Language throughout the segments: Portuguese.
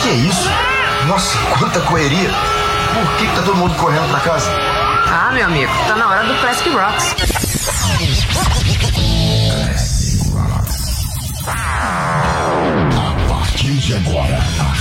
Que é isso? Nossa, quanta correria. Por que tá todo mundo correndo pra casa? Ah, meu amigo, tá na hora do Classic Rocks. A partir de agora, a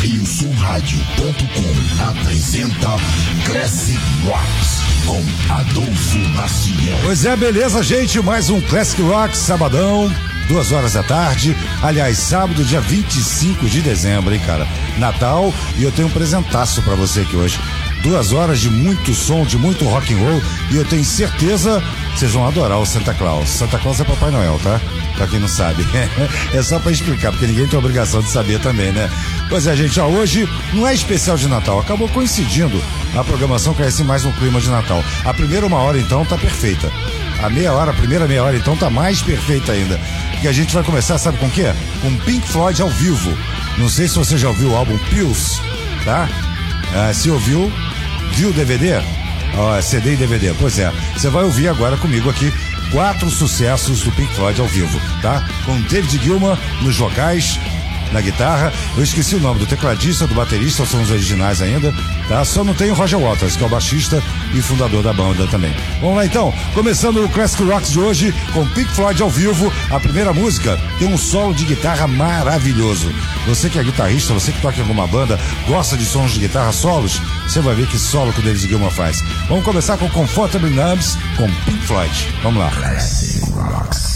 RioSulRádio.com apresenta Classic Rocks com Adolfo Maciel. Pois é, beleza, gente? Mais um Classic Rocks, sabadão, 2 horas da tarde. Aliás, sábado, dia 25 de dezembro, hein, cara? Natal, e eu tenho um presentaço pra você aqui hoje. 2 horas de muito som, de muito rock and roll, e eu tenho certeza que vocês vão adorar o Santa Claus. Santa Claus é Papai Noel, tá? Pra quem não sabe. É só pra explicar, porque ninguém tem obrigação de saber também, né? Pois é, gente, ó, hoje não é especial de Natal, acabou coincidindo a programação que é assim mais um clima de Natal. A primeira 1 hora, então, tá perfeita. A primeira meia hora, então, tá mais perfeita ainda. Porque a gente vai começar, sabe com o quê? Com Pink Floyd ao vivo. Não sei se você já ouviu o álbum Pills, tá? Se ouviu, viu o DVD? CD e DVD. Pois é, você vai ouvir agora comigo aqui 4 sucessos do Pink Floyd ao vivo, tá? Com David Gilmour nos vocais, na guitarra. Eu esqueci o nome do tecladista, do baterista, são os originais ainda, tá? Só não tem o Roger Waters, que é o baixista e fundador da banda também. Vamos lá então, começando o Classic Rocks de hoje com Pink Floyd ao vivo. A primeira música tem um solo de guitarra maravilhoso. Você que é guitarrista, você que toca em alguma banda, gosta de sons de guitarra solos, você vai ver que solo que o David Gilmour faz. Vamos começar com Comfortably Numb com Pink Floyd. Vamos lá. Classic Rocks.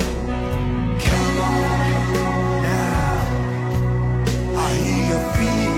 Feel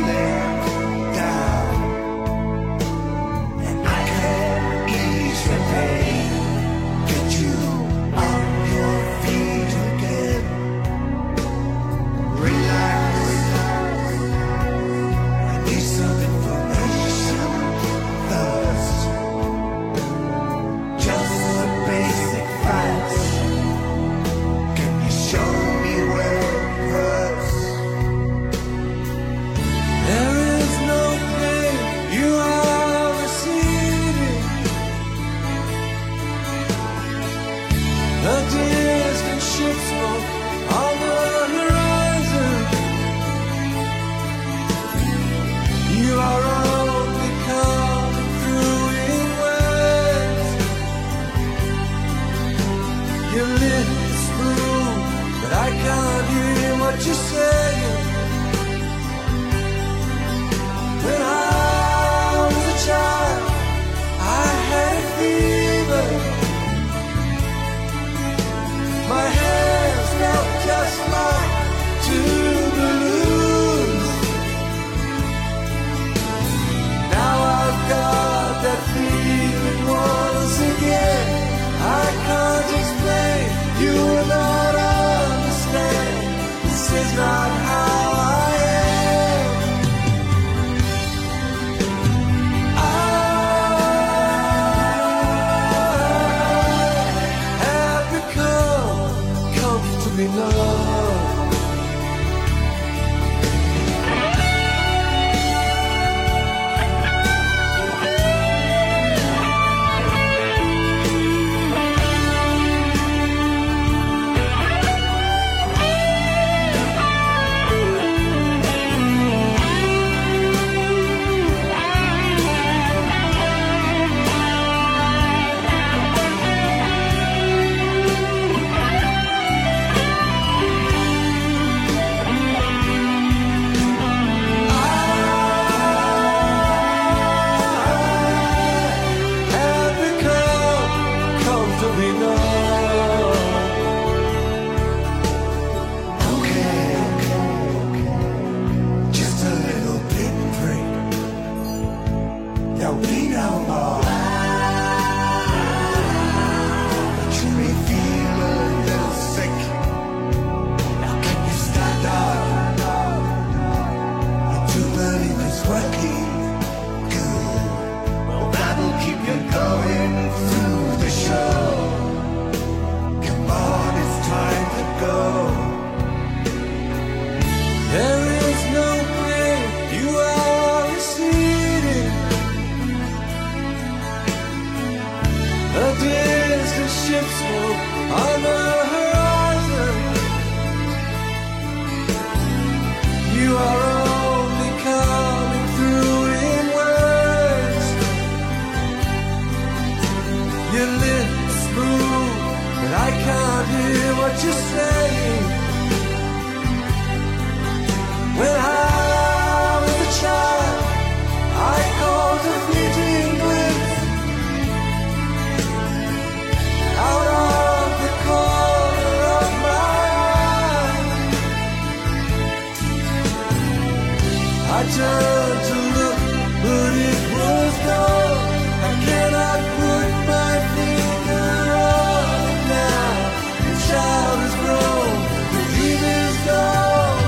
I turned to look, but it was gone. I cannot put my finger on it now. The child is grown, the dream is gone,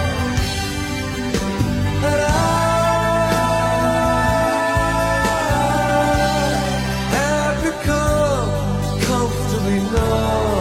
and I have become comfortably numb.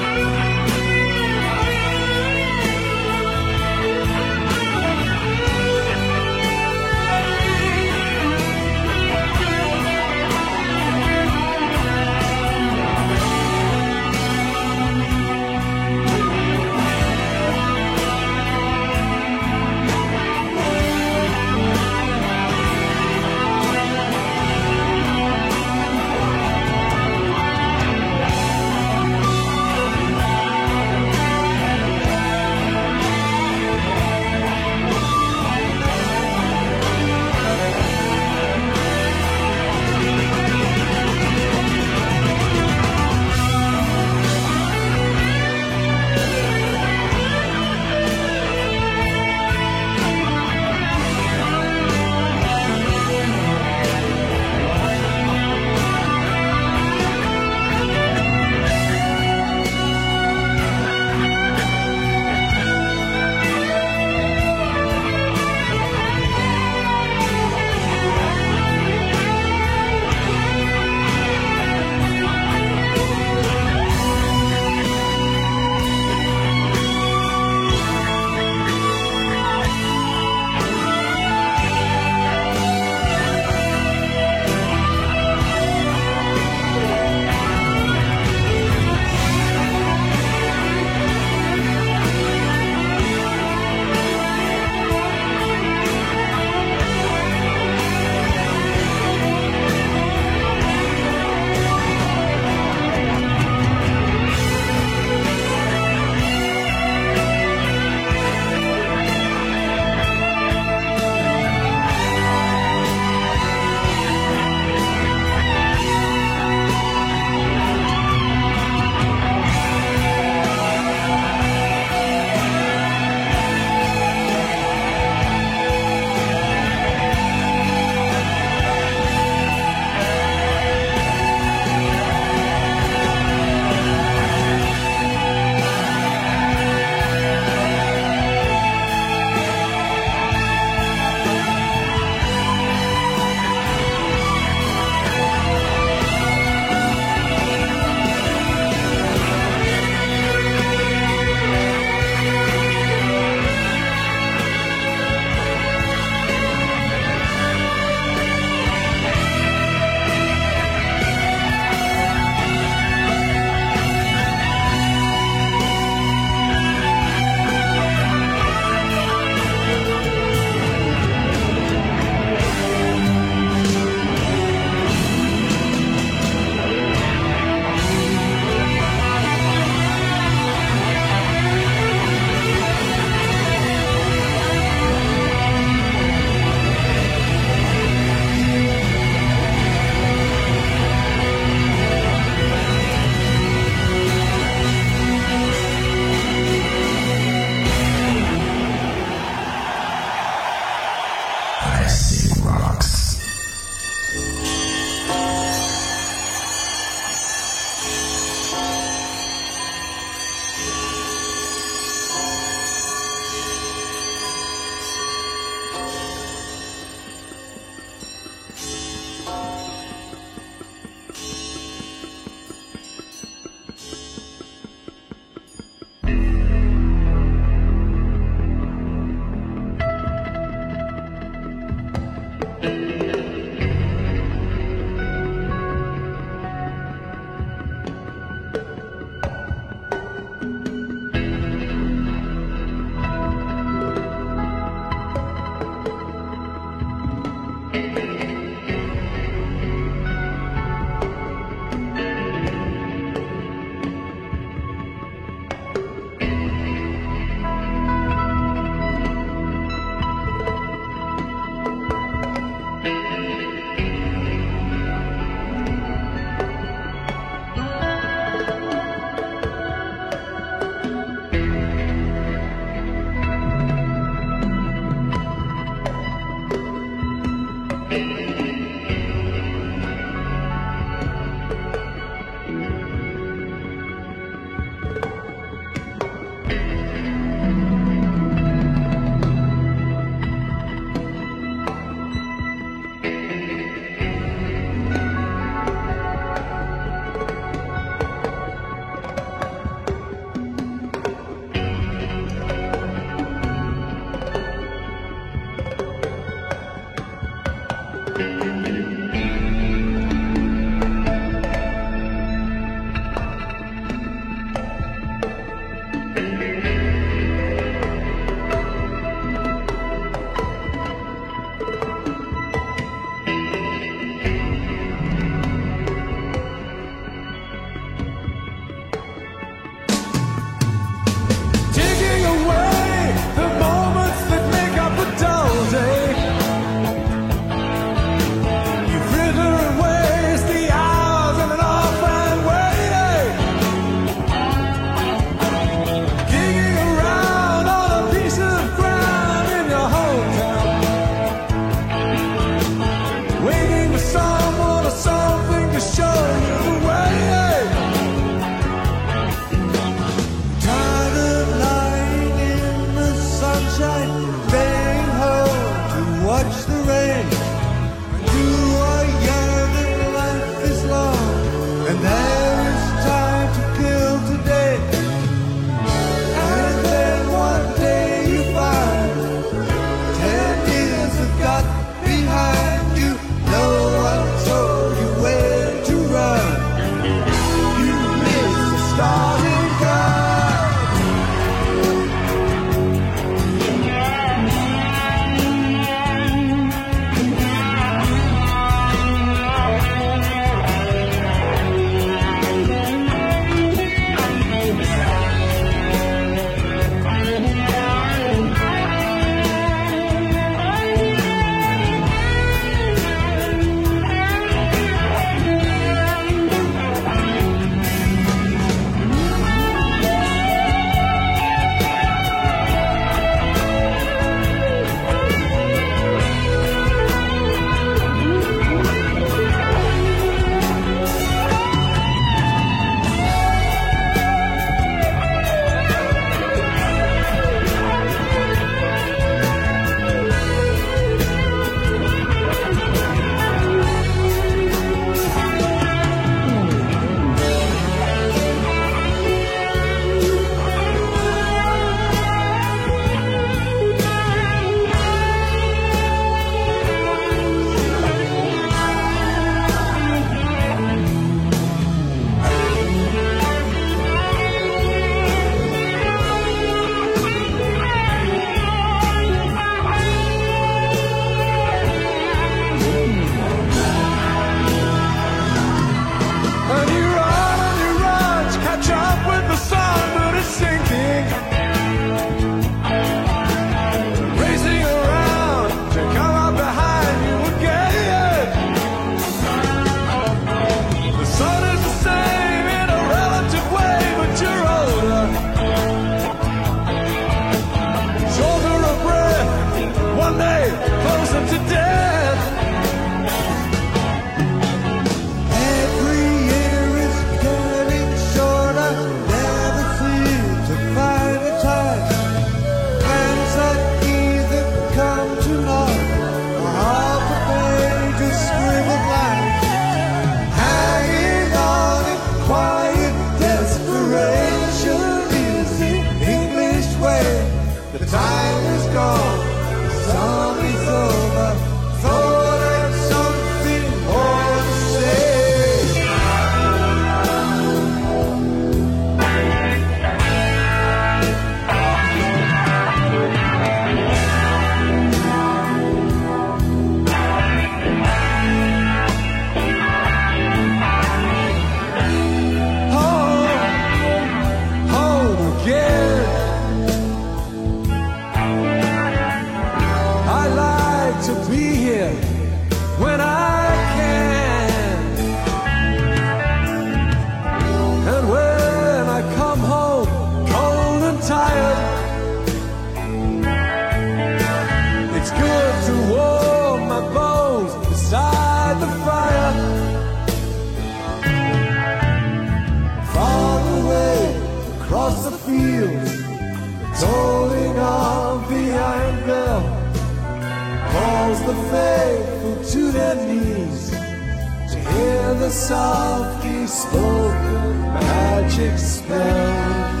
fields, tolling of the iron bell calls the faithful to their knees to hear the softly spoken magic spells.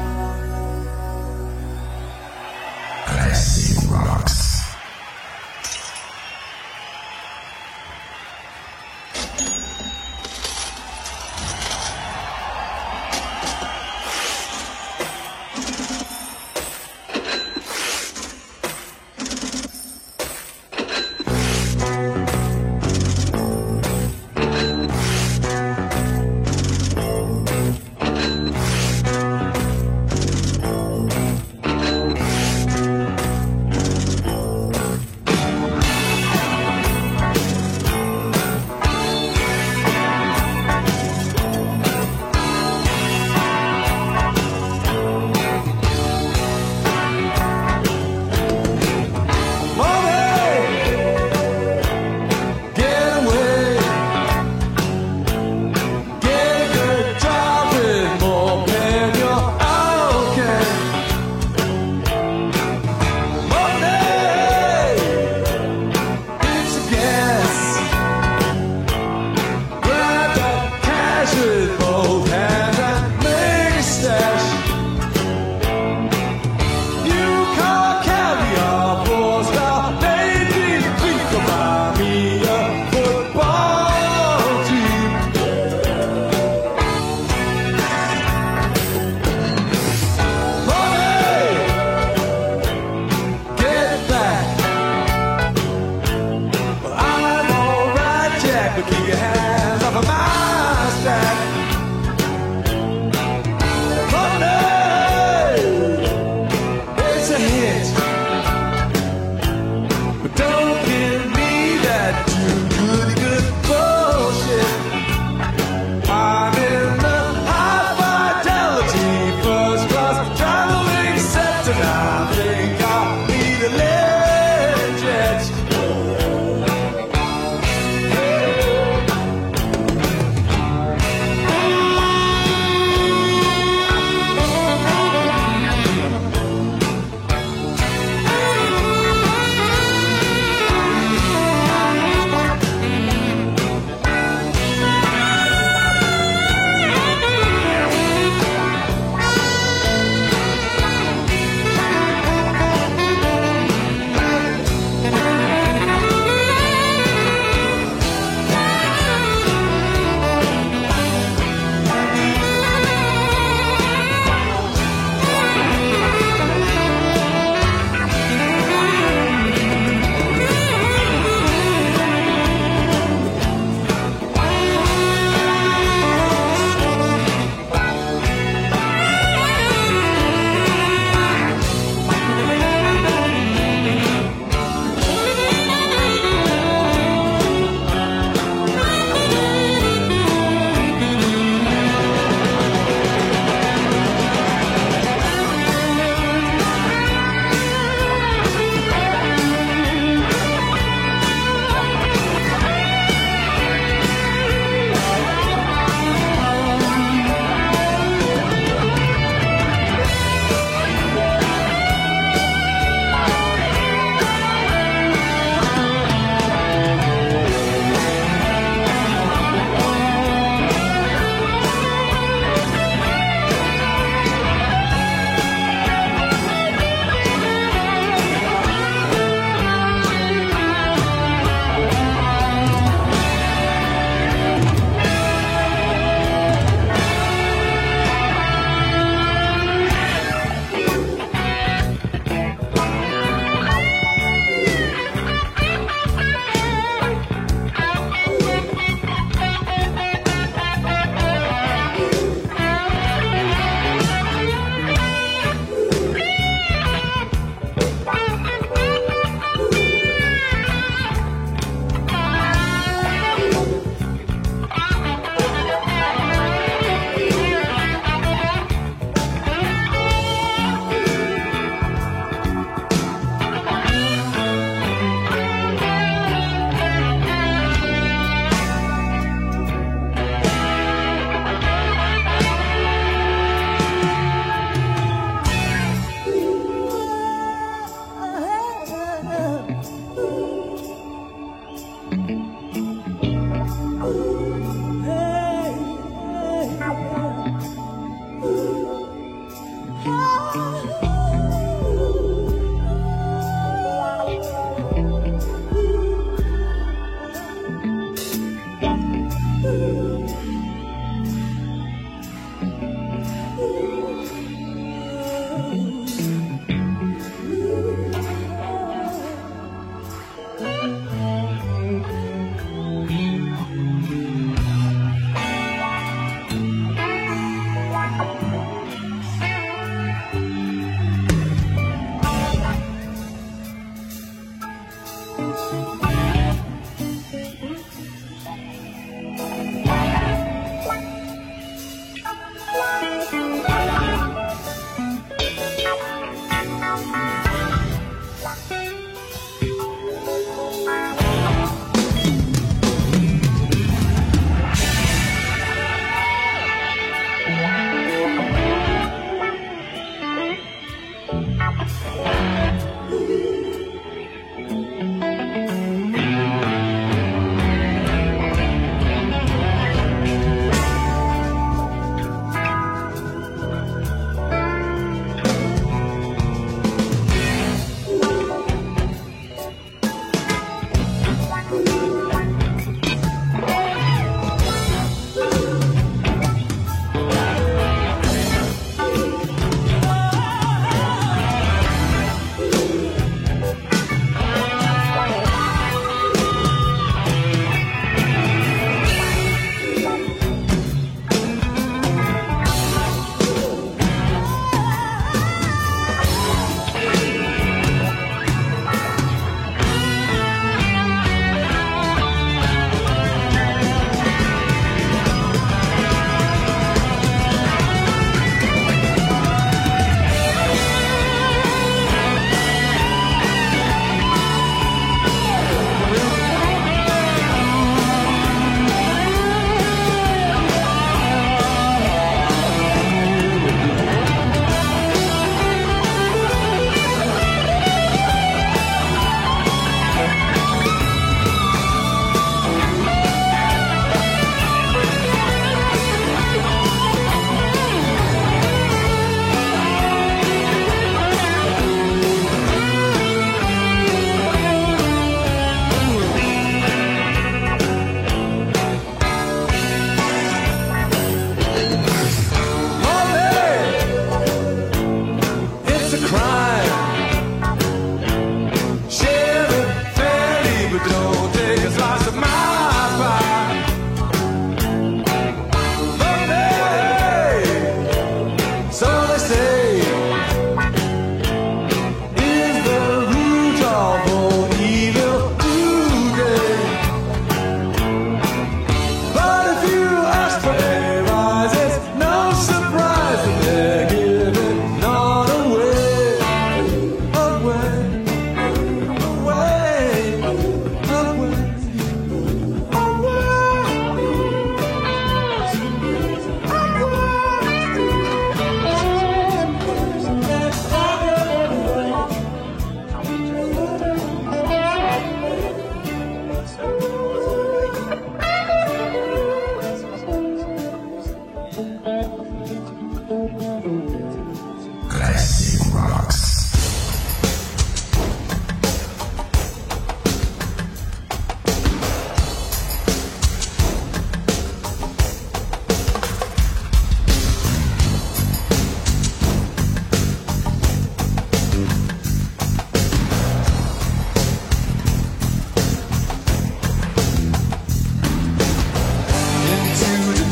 Classic Rocks.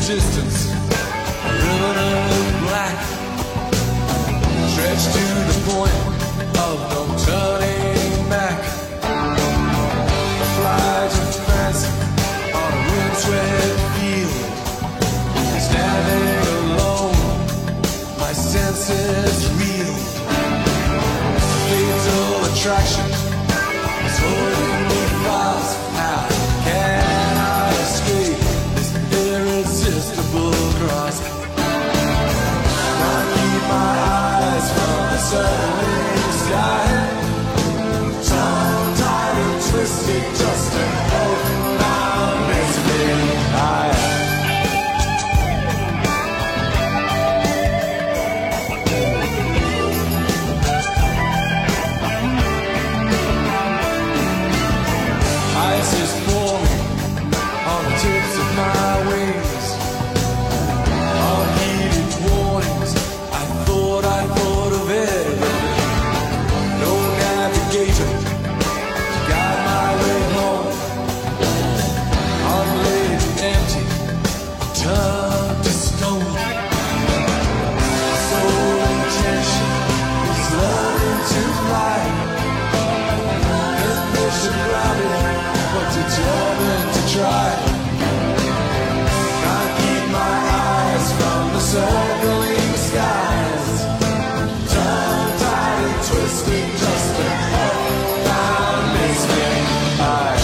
existence, a ribbon of black, stretched to the point of no turning back. A flight of fancy on a windswept field, standing alone, my senses reel. Fatal attraction is holding me fast. How can I escape this irresistible grasp? Can't keep my eyes from the circling sky. Tongue-tied and twisted, just an open-bound misfit eye. Ice is forming on the tips of my wings. Unheeded warnings, I thought of everything. No navigator to guide my way home. Unlaid and empty, turned to stone. My sole intention is learning to fly. Ambition grounded, but determined to try. Can't keep my eyes from the circling skies. Tongue-tied and twisted, just an up-bound misfit eye.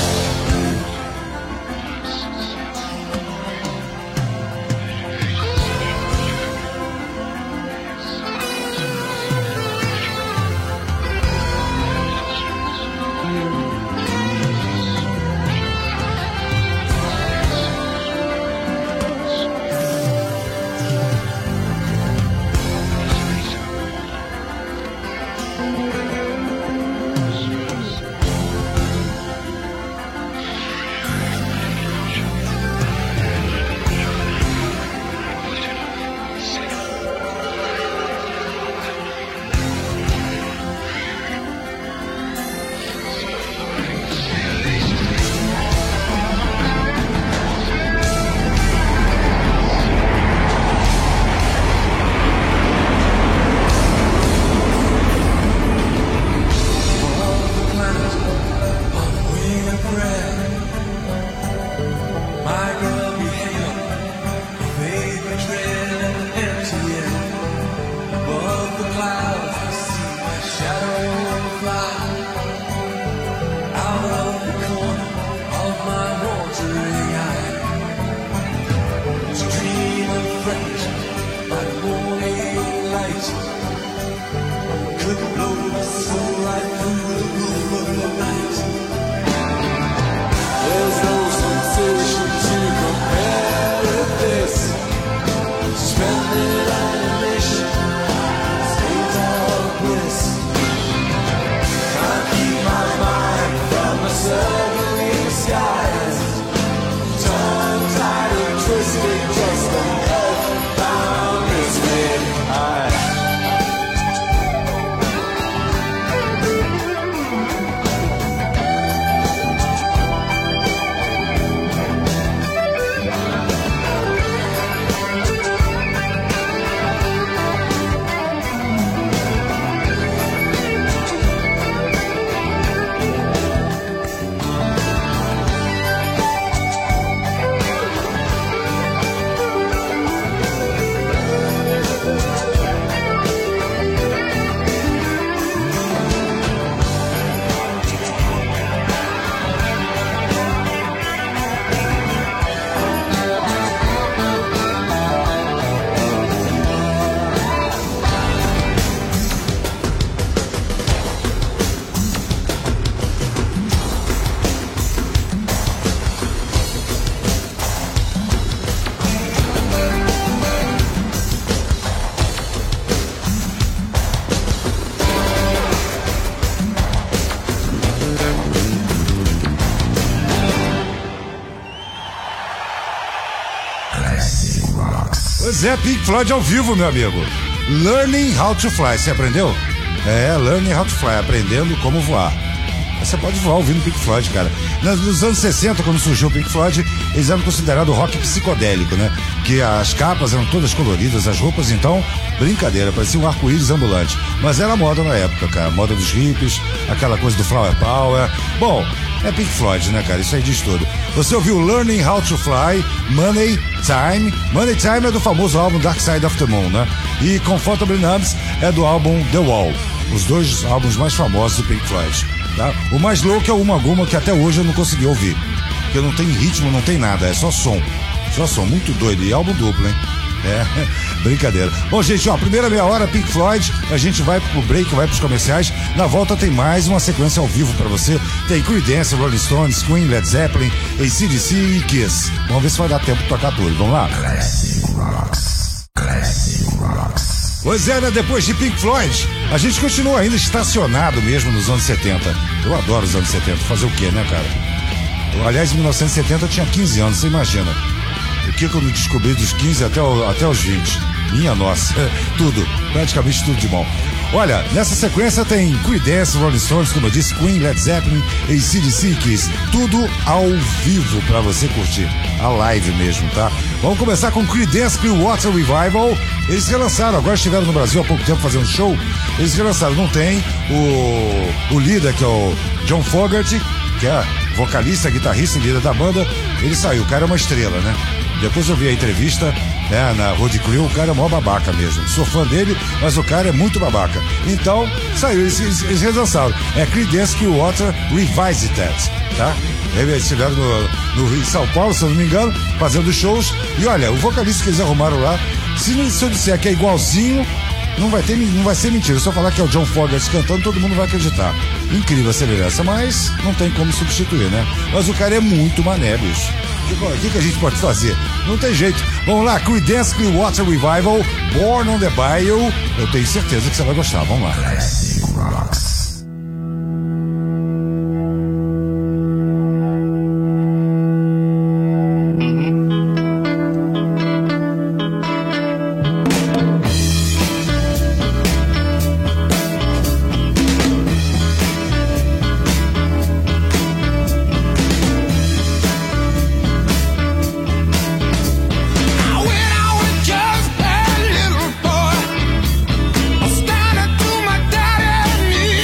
Pois é, Pink Floyd ao vivo, meu amigo. Learning How to Fly, você aprendeu? É, Learning How to Fly, aprendendo como voar. Você pode voar ouvindo Pink Floyd, cara. Nos anos 60, quando surgiu o Pink Floyd, eles eram considerados rock psicodélico, né? Que as capas eram todas coloridas, as roupas, então, brincadeira, parecia um arco-íris ambulante. Mas era moda na época, cara. Moda dos hippies, aquela coisa do Flower Power. Bom, é Pink Floyd, né, cara? Isso aí diz tudo. Você ouviu Learning How to Fly, Money Time. Money Time é do famoso álbum Dark Side of the Moon, né? E Comfortably Numb é do álbum The Wall. Os dois álbuns mais famosos do Pink Floyd, tá? O mais louco é o Uma Guma, que até hoje eu não consegui ouvir. Porque não tem ritmo, não tem nada, é só som. Só som, muito doido. E álbum duplo, hein? É, brincadeira. Bom, gente, ó, primeira meia hora, Pink Floyd, a gente vai pro break, vai pros comerciais. Na volta tem mais uma sequência ao vivo pra você. Tem Creedence, Rolling Stones, Queen, Led Zeppelin, AC/DC e Kiss. Vamos ver se vai dar tempo de tocar tudo. Vamos lá? Classic Rocks. Classic Rocks. Pois é, né? Depois de Pink Floyd, a gente continua ainda estacionado mesmo nos anos 70. Eu adoro os anos 70. Fazer o quê, né, cara? Aliás, em 1970 eu tinha 15 anos, você imagina. O que eu não descobri dos 15 até os 20? Minha nossa, tudo, praticamente tudo de bom. Olha, nessa sequência tem Creedence, Rolling Stones, como eu disse, Queen, Led Zeppelin, AC/DC e Kiss. Tudo ao vivo pra você curtir. A live mesmo, tá? Vamos começar com Creedence Clearwater Revival. Eles relançaram, agora estiveram no Brasil há pouco tempo fazendo show. Eles relançaram, não tem o líder, que é o John Fogerty, que é vocalista, guitarrista e líder da banda. Ele saiu, o cara é uma estrela, né? Depois eu vi a entrevista, né, na Road Crew, o cara é mó babaca mesmo. Sou fã dele, mas o cara é muito babaca. Então, saiu, eles relançaram. É Creedence Clearwater Revisited, tá? Eles estiveram no São Paulo, se eu não me engano, fazendo shows. E olha, o vocalista que eles arrumaram lá, se eu disser que é igualzinho, não vai ser mentira. Se eu falar que é o John Fogerty cantando, todo mundo vai acreditar. Incrível a semelhança, mas não tem como substituir, né? Mas o cara é muito mané, bicho. O que a gente pode fazer? Não tem jeito. Vamos lá, Creedence Clearwater Revival, Born on the Bayou. Eu tenho certeza que você vai gostar. Vamos lá. Classic Rocks. Standing to my daddy.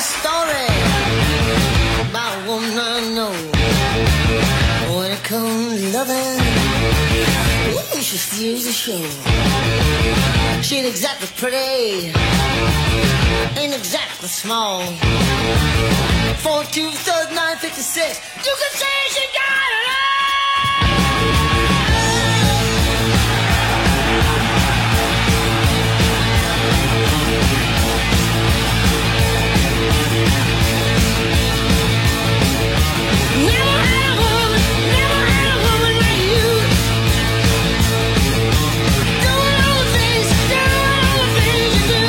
story about a woman I know. When it comes to loving, ooh, she steals the show. She ain't exactly pretty, ain't exactly small. 4-2-3-9-56, you can say she got it all. Never had a woman like you. Doing all the things you do.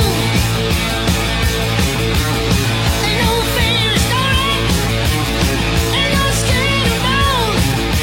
Ain't no fairy story, ain't no skin and bone.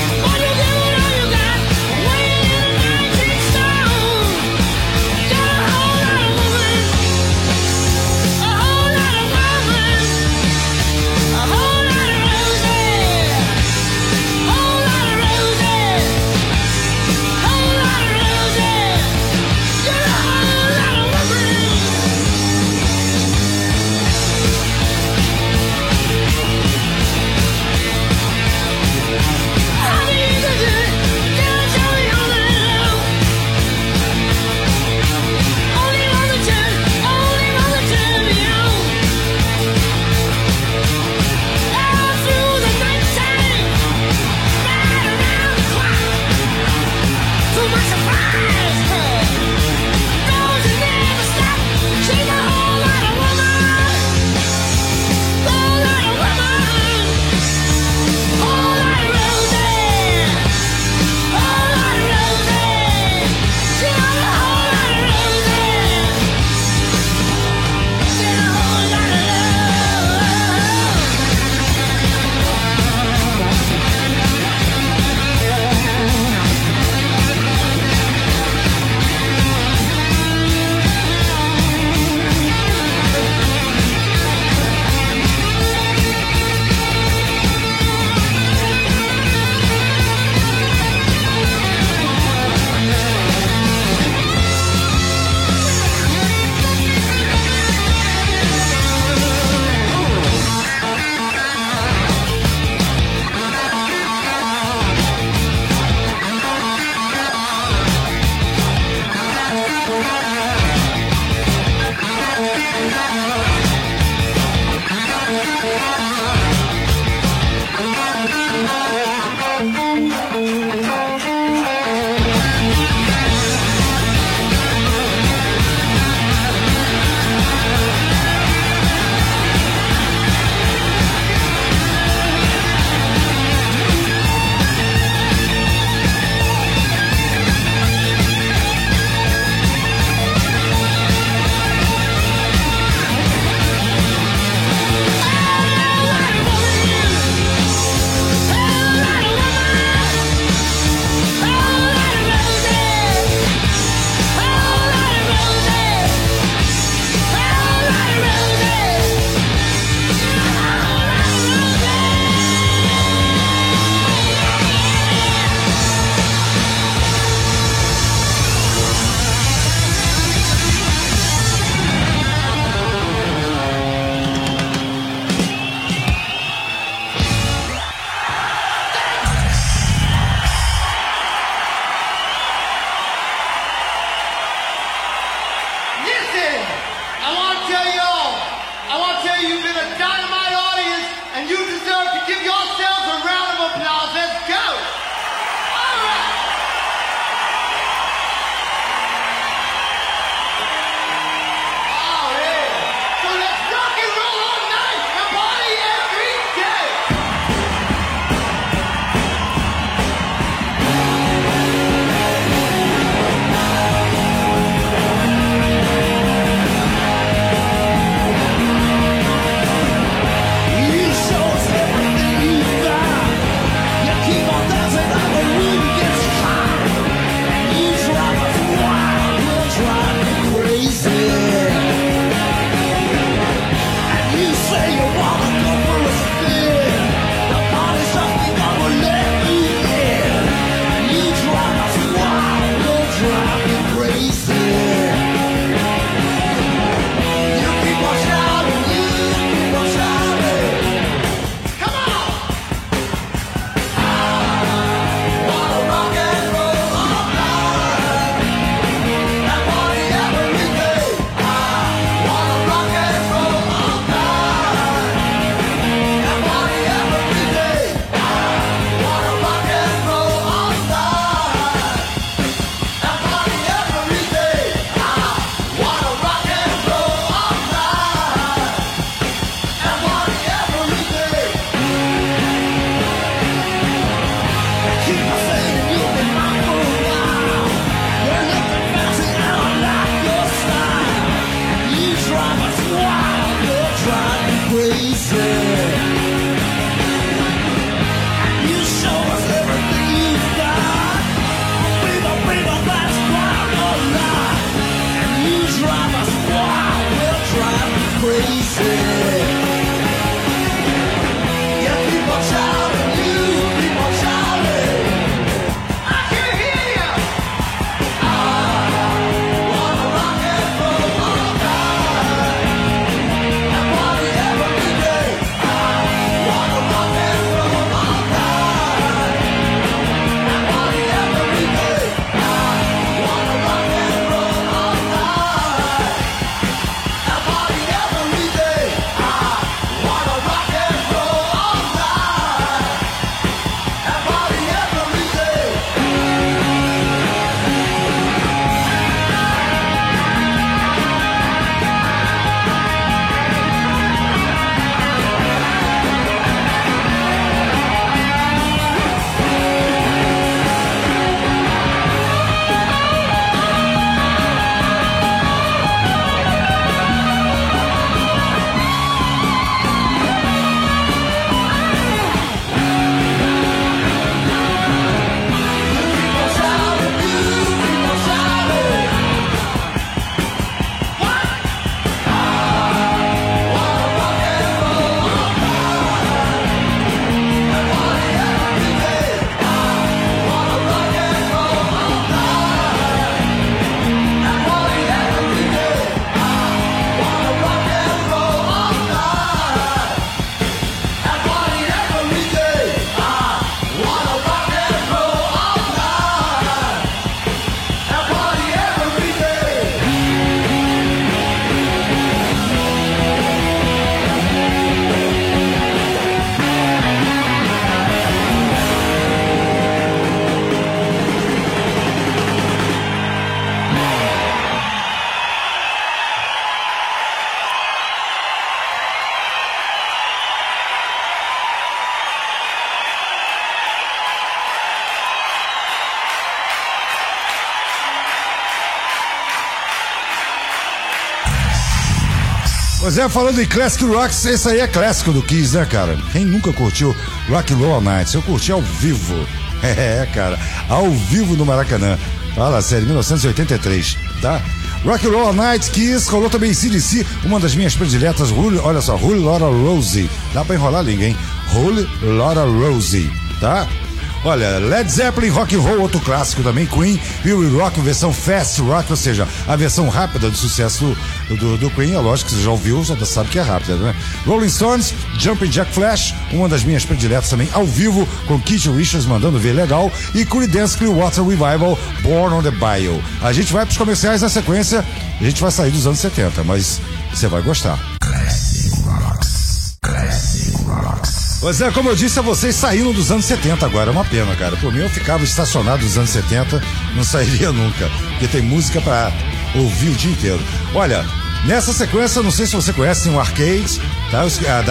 Pois é, falando em Classic Rocks, esse aí é clássico do Kiss, né, cara? Quem nunca curtiu Rock and Roll Nights? Eu curti ao vivo. É, cara, ao vivo no Maracanã. Fala sério, 1983, tá? Rock and Roll Nights, Kiss, rolou também CDC, uma das minhas prediletas, olha só, Holy Laura Rosie. Dá pra enrolar a língua, hein? Holy Laura Rosie, tá? Olha, Led Zeppelin, Rock and Roll, outro clássico também, Queen, We Rock, versão Fast Rock, ou seja, a versão rápida do sucesso do Queen, é lógico que você já ouviu, já sabe que é rápida, né? Rolling Stones, Jumpin' Jack Flash, uma das minhas prediletas também, ao vivo, com Keith Richards mandando ver legal, e Creedence Clearwater Revival, Born on the Bayou. A gente vai pros comerciais na sequência, a gente vai sair dos anos 70, mas você vai gostar. Classic Rocks. Classic Rocks. Pois é, como eu disse a vocês, saíram dos anos 70 agora, é uma pena, cara. Por mim eu ficava estacionado nos anos 70, não sairia nunca, porque tem música pra ouvir o dia inteiro. Olha, nessa sequência, não sei se você conhece, tem um Arcade, tá?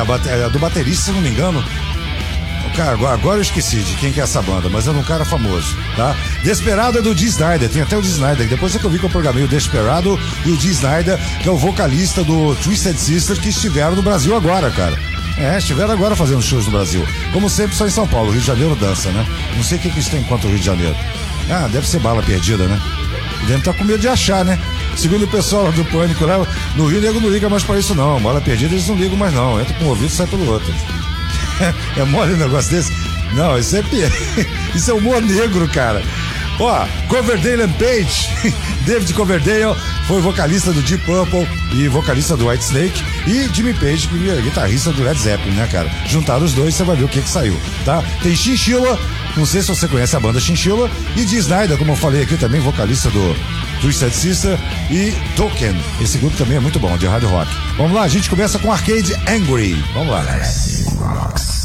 Do baterista, se não me engano. Cara, agora eu esqueci de quem que é essa banda, mas era um cara famoso, tá? Desperado é do Dee Snider, tem até o Dee Snider, depois é que eu vi que eu programei o Desperado e o Dee Snider, que é o vocalista do Twisted Sister, que estiveram no Brasil agora, cara. É, estiveram agora fazendo shows no Brasil. Como sempre, só em São Paulo, Rio de Janeiro dança, né? Não sei o que eles têm contra o Rio de Janeiro. Ah, deve ser bala perdida, né? Deve estar com medo de achar, né? Segundo o pessoal do Pânico lá, no Rio o nego não liga mais pra isso não, bala perdida eles não ligam mais não, entra com um ouvido e sai pelo outro. É mole um negócio desse? Não, isso é isso é humor negro, cara. Ó, Coverdale and Page, David Coverdale foi vocalista do Deep Purple e vocalista do Whitesnake, e Jimmy Page, que é guitarrista do Led Zeppelin, né, cara? Juntaram os dois, você vai ver o que saiu, tá? Tem Chinchilla, não sei se você conhece a banda Chinchilla, e Dee Snider, como eu falei aqui também, vocalista do Twisted Sister, e Token, esse grupo também é muito bom, de hard rock. Vamos lá, a gente começa com Arcade Angry, vamos lá. Classic Rocks.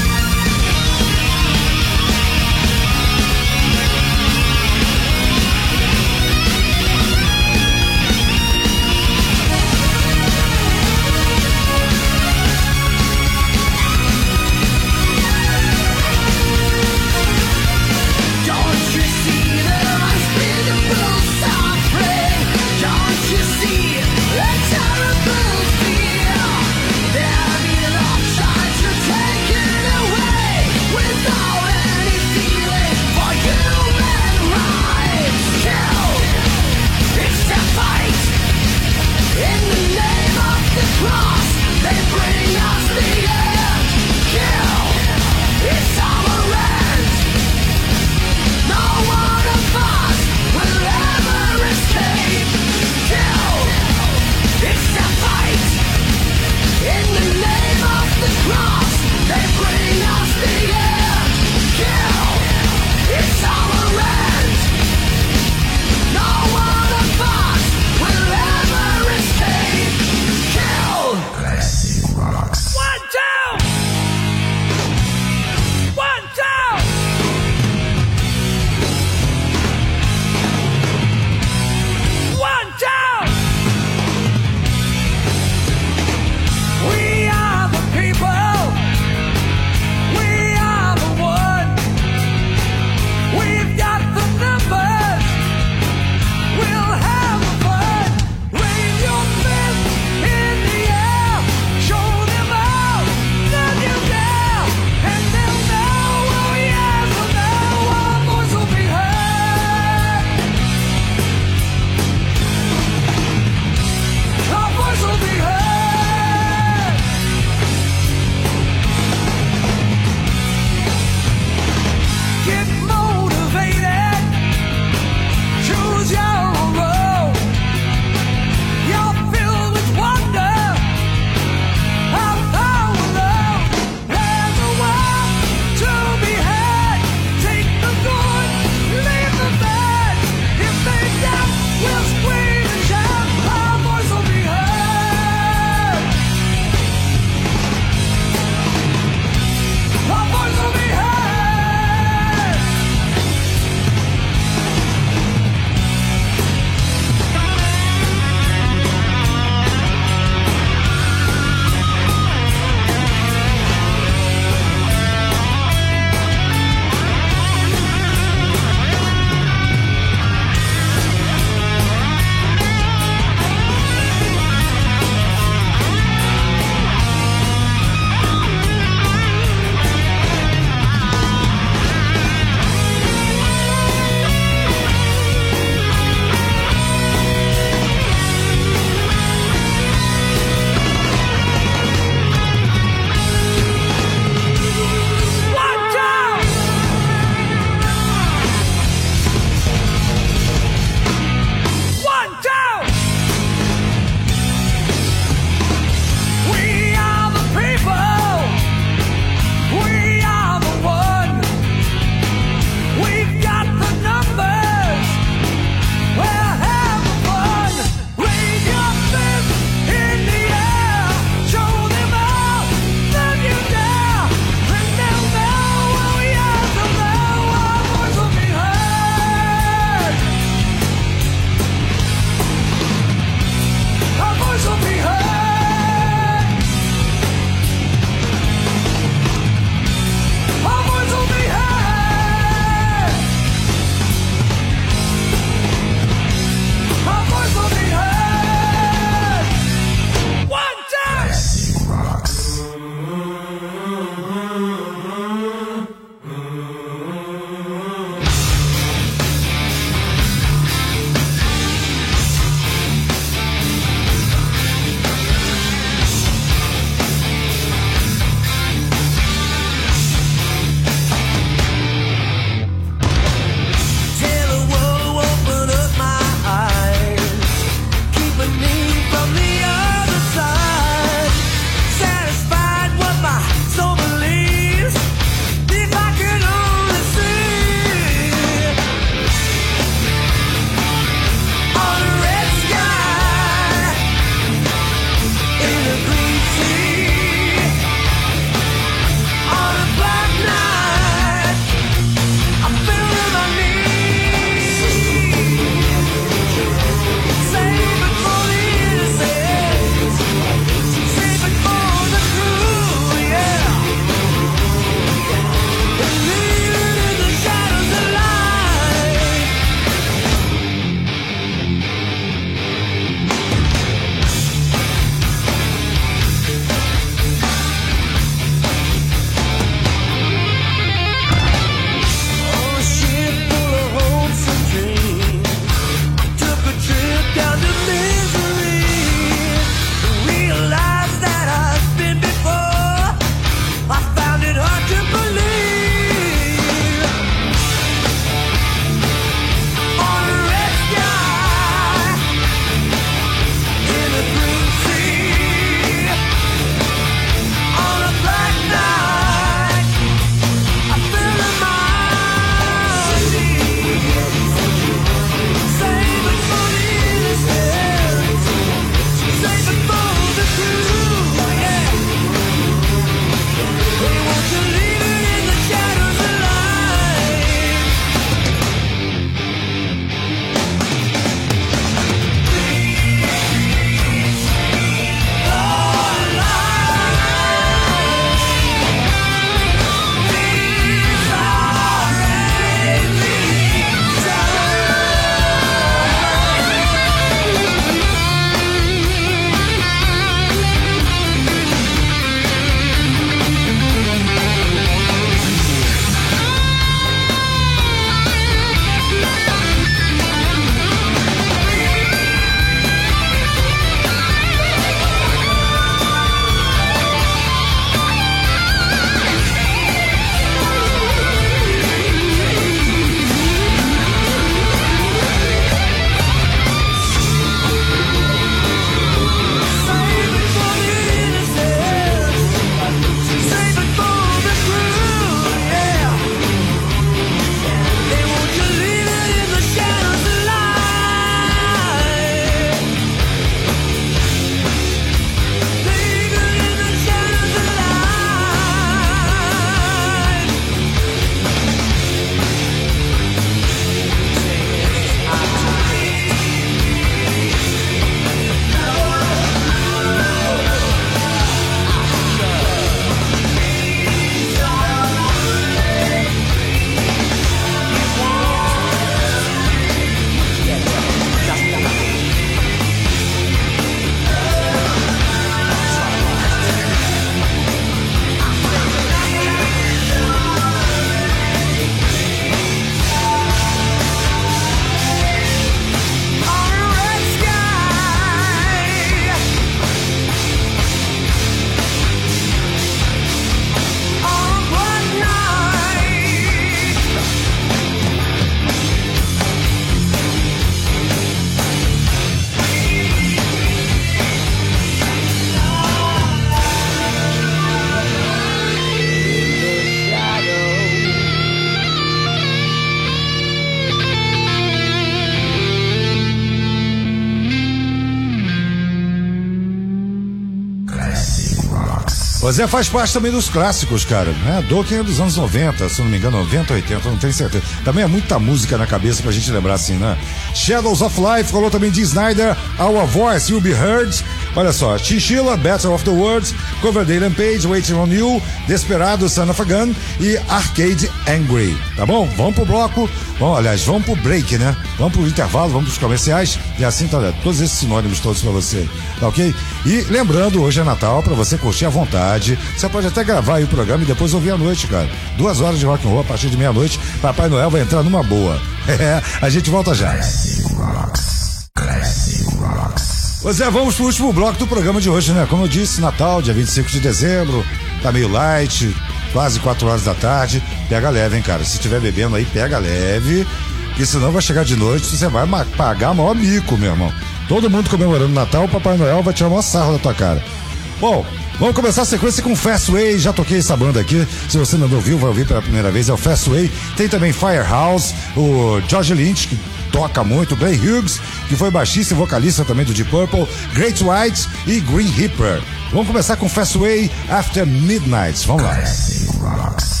Pois é, faz parte também dos clássicos, cara, né? Dokken é dos anos 90, se não me engano, 90, 80, não tenho certeza. Também é muita música na cabeça pra gente lembrar assim, né? Shadows of Life, falou também de Snyder, Our Voice Will Be Heard. Olha só, Chinchilla, Battle of the Worlds, Coverdale and Page, Waiting on You, Desperado, Son of a Gun e Arcade Angry. Tá bom? Vamos pro bloco, vamos pro break, né? Vamos pro intervalo, vamos pros comerciais e assim tá, todos esses sinônimos todos pra você, tá ok? E lembrando, hoje é Natal, pra você curtir à vontade. Você pode até gravar aí o programa e depois ouvir à noite, cara. 2 horas de rock and roll a partir de meia-noite. Papai Noel vai entrar numa boa. A gente volta já. Classic Rocks. Classic Rocks. Pois é, vamos pro último bloco do programa de hoje, né? Como eu disse, Natal, dia 25 de dezembro, tá meio light, quase 4 horas da tarde. Pega leve, hein, cara? Se estiver bebendo aí, pega leve, porque senão vai chegar de noite, você vai pagar maior mico, meu irmão. Todo mundo comemorando Natal, o Papai Noel vai tirar o maior sarro da tua cara. Bom, vamos começar a sequência com Fastway. Já toquei essa banda aqui. Se você não ouviu, vai ouvir pela primeira vez. É o Fastway. Tem também Firehouse, o George Lynch, que toca muito, Blaine Hughes, que foi baixista e vocalista também do Deep Purple, Great White e Green Reaper. Vamos começar com Fastway After Midnight. Vamos lá. Classic Rocks.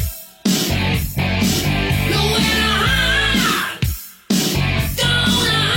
Nowhere to hide, don't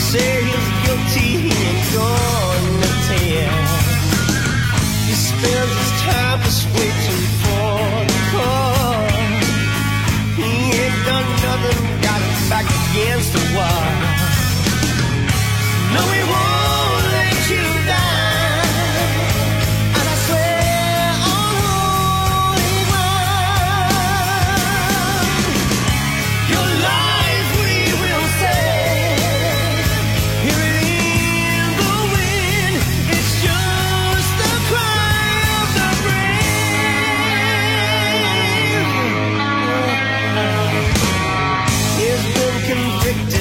say he's guilty, he ain't gonna tell. He spends his time just waiting for the call. He ain't done nothing, got his back against the wall. No, he won't let you down. And I swear on holy ground, your life we will save. Hear it in the wind, it's just the cry of the brave. He's been convicted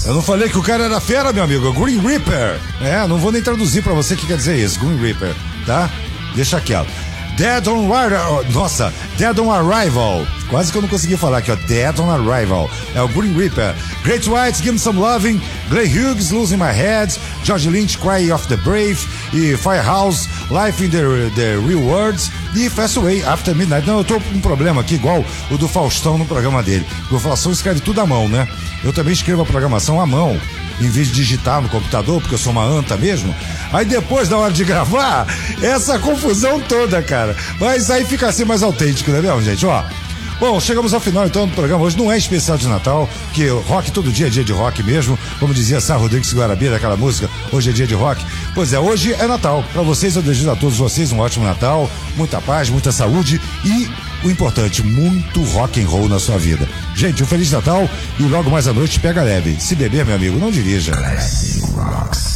Eu não falei que o cara era fera, meu amigo. Green Reaper. Não vou nem traduzir pra você o que quer dizer isso. Green Reaper, tá? Deixa quieto. Dead on Arrival. Quase que eu não consegui falar aqui, ó. Dead on Arrival. É o Green Reaper. Great Whites, Give Me Some Loving. Glenn Hughes, Losing My Head. George Lynch, Cry of the Brave. E Firehouse, Life in the Real World. E Fastway, After Midnight. Não, eu tô com um problema aqui, igual o do Faustão no programa dele. O Faustão escreve tudo à mão, né? Eu também escrevo a programação à mão, em vez de digitar no computador, porque eu sou uma anta mesmo. Aí depois, na hora de gravar, essa confusão toda, cara. Mas aí fica assim mais autêntico, né mesmo, gente? Ó. Bom, chegamos ao final então do programa. Hoje não é especial de Natal, que rock todo dia é dia de rock mesmo. Como dizia Sá Rodrigues Guarabira, aquela música, hoje é dia de rock. Pois é, hoje é Natal. Pra vocês, eu desejo a todos vocês um ótimo Natal, muita paz, muita saúde e, o importante, muito rock and roll na sua vida. Gente, um Feliz Natal e logo mais à noite pega leve. Se beber, meu amigo, não dirija. Classic Rocks.